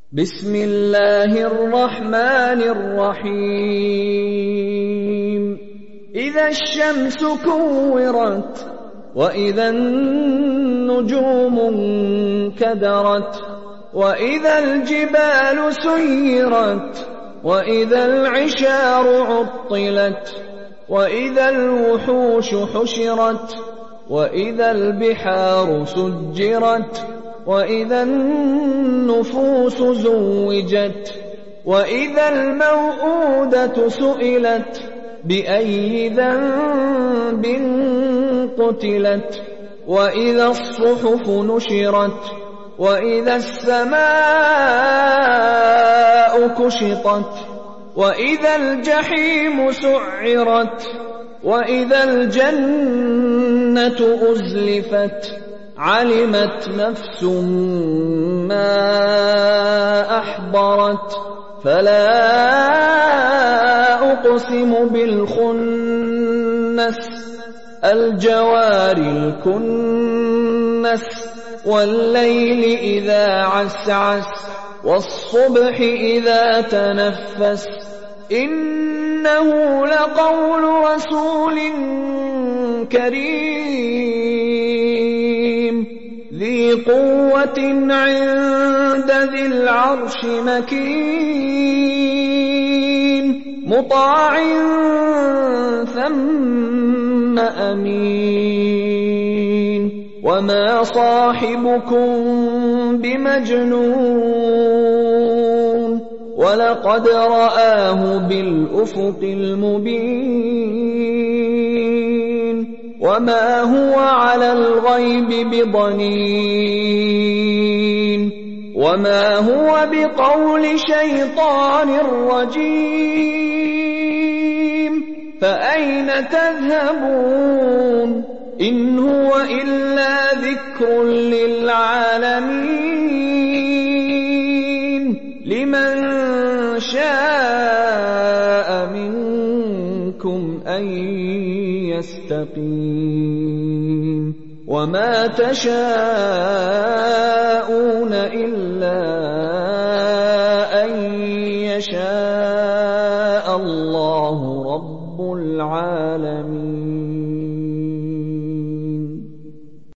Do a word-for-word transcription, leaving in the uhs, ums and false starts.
بسم الله الرحمن الرحيم إذا الشمس كورت وإذا النجوم انكدرت وإذا الجبال سيرت وإذا العشار عطلت وإذا الوحوش حشرت وإذا البحار سجرت وإذا النفوس زوجت وإذا الموءودة سئلت بأي ذنب قتلت وإذا الصحف نشرت وإذا السماء كشطت وإذا الجحيم سعرت وإذا الجنة أزلفت علمت نفس ما أحضرت فلا أقسم بالخنس الجوار الكنس والليل إذا عسعس والصبح إذا تنفس إنه لقول رسول كريم ذي قوة عند ذي العرش مكين مطاع ثم أمين وما صاحبكم بمجنون ولقد رآه بالأفق المبين وما هو على الغيب بضنين وما هو بقول شيطان رجيم فأين تذهبون إن هو إلا ذكر للعالمين لمن شاء منكم أن يستقيم وما تشاءون إلا أن يشاء الله